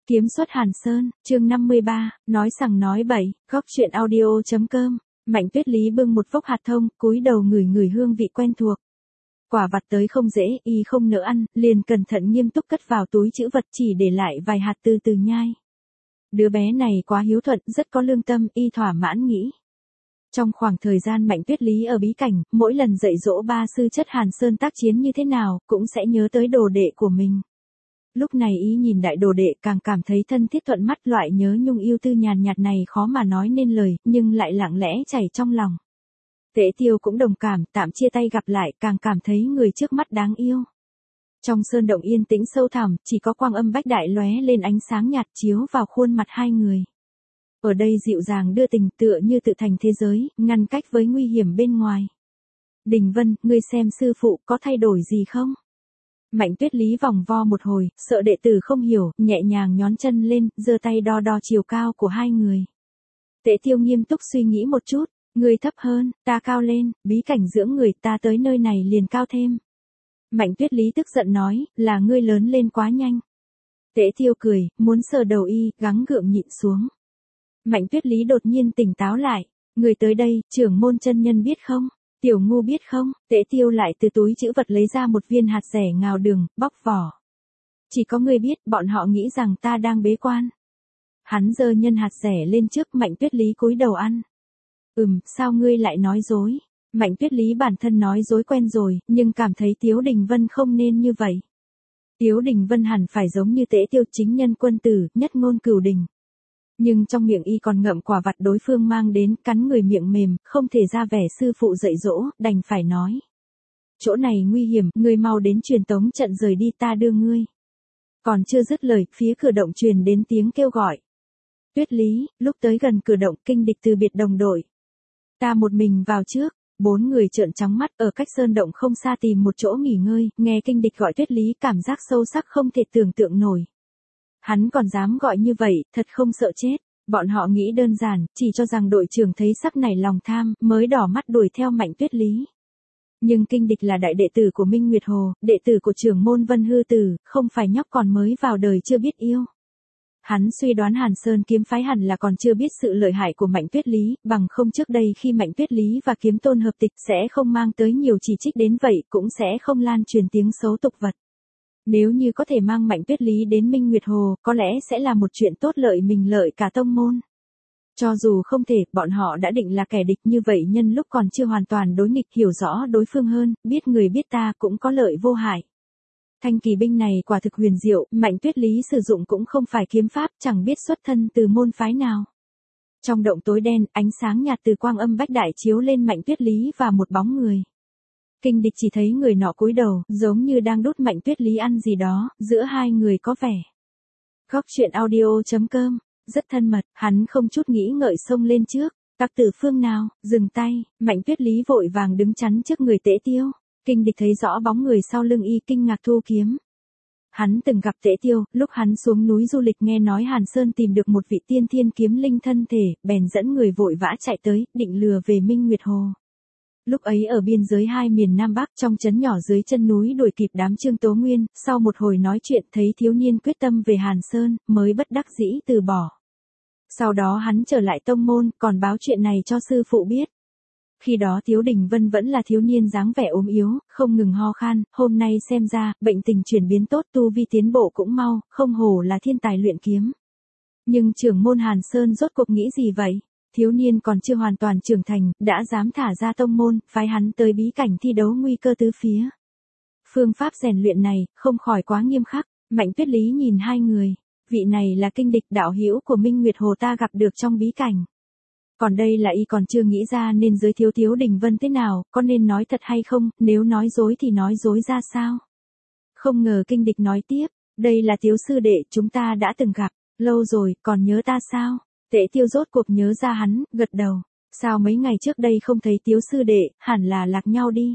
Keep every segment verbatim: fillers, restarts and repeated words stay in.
Kiếm xuất Hàn Sơn, chương năm mươi ba, nói sằng nói bậy, góc chuyện audio chấm com. Mạnh Tuyết Lý bưng một vốc hạt thông, cúi đầu ngửi ngửi hương vị quen thuộc. Quả vặt tới không dễ, y không nỡ ăn, liền cẩn thận nghiêm túc cất vào túi trữ vật chỉ để lại vài hạt từ từ nhai. Đứa bé này quá hiếu thuận, rất có lương tâm, y thỏa mãn nghĩ. Trong khoảng thời gian Mạnh Tuyết Lý ở bí cảnh, mỗi lần dạy dỗ ba sư chất Hàn Sơn tác chiến như thế nào, cũng sẽ nhớ tới đồ đệ của mình. Lúc này ý nhìn đại đồ đệ càng cảm thấy thân thiết thuận mắt, loại nhớ nhung yêu tư nhàn nhạt này khó mà nói nên lời, nhưng lại lặng lẽ chảy trong lòng. Tế Tiêu cũng đồng cảm, tạm chia tay gặp lại, càng cảm thấy người trước mắt đáng yêu. Trong sơn động yên tĩnh sâu thẳm, chỉ có quang âm bách đại lóe lên ánh sáng nhạt chiếu vào khuôn mặt hai người. Ở đây dịu dàng đưa tình, tựa như tự thành thế giới, ngăn cách với nguy hiểm bên ngoài. Đình Vân, ngươi xem sư phụ có thay đổi gì không? Mạnh Tuyết Lý vòng vo một hồi, sợ đệ tử không hiểu, nhẹ nhàng nhón chân lên, giơ tay đo đo chiều cao của hai người. Tế Tiêu nghiêm túc suy nghĩ một chút, ngươi thấp hơn, ta cao lên, bí cảnh dưỡng người, ta tới nơi này liền cao thêm. Mạnh Tuyết Lý tức giận nói, là ngươi lớn lên quá nhanh. Tế Tiêu cười, muốn sờ đầu y, gắng gượng nhịn xuống. Mạnh Tuyết Lý đột nhiên tỉnh táo lại, người tới đây, trưởng môn chân nhân biết không? Tiểu Ngu biết không? Tế Tiêu lại từ túi trữ vật lấy ra một viên hạt dẻ ngào đường, bóc vỏ. Chỉ có ngươi biết, bọn họ nghĩ rằng ta đang bế quan. Hắn giơ nhân hạt dẻ lên trước, Mạnh Tuyết Lý cúi đầu ăn. Ừm, sao ngươi lại nói dối? Mạnh Tuyết Lý bản thân nói dối quen rồi, nhưng cảm thấy Tiếu Đình Vân không nên như vậy. Tiếu Đình Vân hẳn phải giống như Tế Tiêu, chính nhân quân tử, nhất ngôn cửu đình. Nhưng trong miệng y còn ngậm quả vặt đối phương mang đến, cắn người miệng mềm, không thể ra vẻ sư phụ dạy dỗ, đành phải nói. Chỗ này nguy hiểm, ngươi mau đến truyền tống trận rời đi, ta đưa ngươi. Còn chưa dứt lời, phía cửa động truyền đến tiếng kêu gọi. Tuyết Lý, lúc tới gần cửa động, Kinh Địch từ biệt đồng đội. Ta một mình vào trước, bốn người trợn trắng mắt ở cách sơn động không xa tìm một chỗ nghỉ ngơi, nghe Kinh Địch gọi Tuyết Lý cảm giác sâu sắc không thể tưởng tượng nổi. Hắn còn dám gọi như vậy, thật không sợ chết. Bọn họ nghĩ đơn giản, chỉ cho rằng đội trưởng thấy sắc nảy lòng tham, mới đỏ mắt đuổi theo Mạnh Tuyết Lý. Nhưng Kinh Địch là đại đệ tử của Minh Nguyệt Hồ, đệ tử của trưởng môn Vân Hư Tử, không phải nhóc còn mới vào đời chưa biết yêu. Hắn suy đoán Hàn Sơn kiếm phái hẳn là còn chưa biết sự lợi hại của Mạnh Tuyết Lý, bằng không trước đây khi Mạnh Tuyết Lý và Kiếm Tôn hợp tịch sẽ không mang tới nhiều chỉ trích đến vậy, cũng sẽ không lan truyền tiếng xấu tục vật. Nếu như có thể mang Mạnh Tuyết Lý đến Minh Nguyệt Hồ, có lẽ sẽ là một chuyện tốt lợi mình lợi cả tông môn. Cho dù không thể, bọn họ đã định là kẻ địch như vậy nhân lúc còn chưa hoàn toàn đối nghịch, hiểu rõ đối phương hơn, biết người biết ta cũng có lợi vô hại. Thanh kỳ binh này quả thực huyền diệu, Mạnh Tuyết Lý sử dụng cũng không phải kiếm pháp, chẳng biết xuất thân từ môn phái nào. Trong động tối đen, ánh sáng nhạt từ quang âm bách đại chiếu lên Mạnh Tuyết Lý và một bóng người. Kinh Địch chỉ thấy người nọ cúi đầu, giống như đang đút Mạnh Tuyết Lý ăn gì đó, giữa hai người có vẻ. Góc chuyện audio chấm com, rất thân mật, hắn không chút nghĩ ngợi xông lên trước, các tử phương nào, dừng tay, Mạnh Tuyết Lý vội vàng đứng chắn trước người Tế Tiêu. Kinh Địch thấy rõ bóng người sau lưng y, kinh ngạc thu kiếm. Hắn từng gặp Tế Tiêu, lúc hắn xuống núi du lịch nghe nói Hàn Sơn tìm được một vị tiên thiên kiếm linh thân thể, bèn dẫn người vội vã chạy tới, định lừa về Minh Nguyệt Hồ. Lúc ấy ở biên giới hai miền Nam Bắc trong trấn nhỏ dưới chân núi đuổi kịp đám Trương Tố Nguyên, sau một hồi nói chuyện thấy thiếu niên quyết tâm về Hàn Sơn, mới bất đắc dĩ từ bỏ. Sau đó hắn trở lại tông môn, còn báo chuyện này cho sư phụ biết. Khi đó Tiếu Đình Vân vẫn là thiếu niên dáng vẻ ốm yếu, không ngừng ho khan, hôm nay xem ra, bệnh tình chuyển biến tốt, tu vi tiến bộ cũng mau, không hổ là thiên tài luyện kiếm. Nhưng trưởng môn Hàn Sơn rốt cuộc nghĩ gì vậy? Thiếu niên còn chưa hoàn toàn trưởng thành, đã dám thả ra tông môn, phái hắn tới bí cảnh thi đấu nguy cơ tứ phía. Phương pháp rèn luyện này, không khỏi quá nghiêm khắc. Mạnh Tuyết Lý nhìn hai người, vị này là Kinh Địch, đạo hữu của Minh Nguyệt Hồ ta gặp được trong bí cảnh. Còn đây là y còn chưa nghĩ ra nên giới thiệu Tiếu Đình Vân thế nào, có nên nói thật hay không, nếu nói dối thì nói dối ra sao. Không ngờ Kinh Địch nói tiếp, đây là Tiếu sư đệ, chúng ta đã từng gặp, lâu rồi, còn nhớ ta sao? Tế Tiêu rốt cuộc nhớ ra hắn, gật đầu. Sao mấy ngày trước đây không thấy Tiếu sư đệ, hẳn là lạc nhau đi.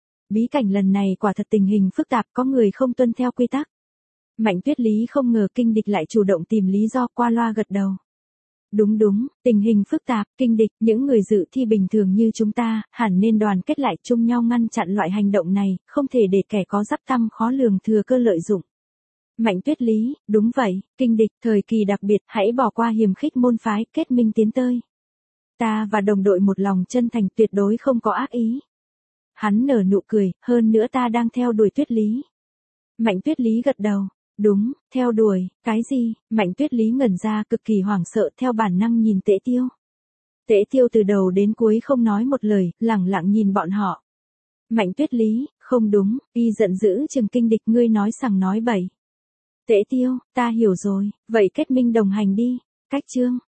Bí cảnh lần này quả thật tình hình phức tạp, có người không tuân theo quy tắc. Mạnh Tuyết Lý không ngờ Kinh Địch lại chủ động tìm lý do, qua loa gật đầu. Đúng đúng, tình hình phức tạp, Kinh Địch, những người dự thi bình thường như chúng ta, hẳn nên đoàn kết lại chung nhau ngăn chặn loại hành động này, không thể để kẻ có dắp tăm khó lường thừa cơ lợi dụng. Mạnh Tuyết Lý, đúng vậy, kinh địch, thời kỳ đặc biệt, hãy bỏ qua hiềm khích môn phái, kết minh tiến tới. Ta và đồng đội một lòng chân thành, tuyệt đối không có ác ý. Hắn nở nụ cười, hơn nữa ta đang theo đuổi Tuyết Lý. Mạnh Tuyết Lý gật đầu. Đúng, theo đuổi, cái gì? Mạnh Tuyết Lý ngẩn ra, cực kỳ hoảng sợ, theo bản năng nhìn Tế Tiêu. Tế Tiêu từ đầu đến cuối không nói một lời, lẳng lặng nhìn bọn họ. Mạnh Tuyết Lý, không đúng, y giận dữ chừng kinh địch, ngươi nói sằng nói bậy. Tế Tiêu, ta hiểu rồi, vậy kết minh đồng hành đi. Cách chương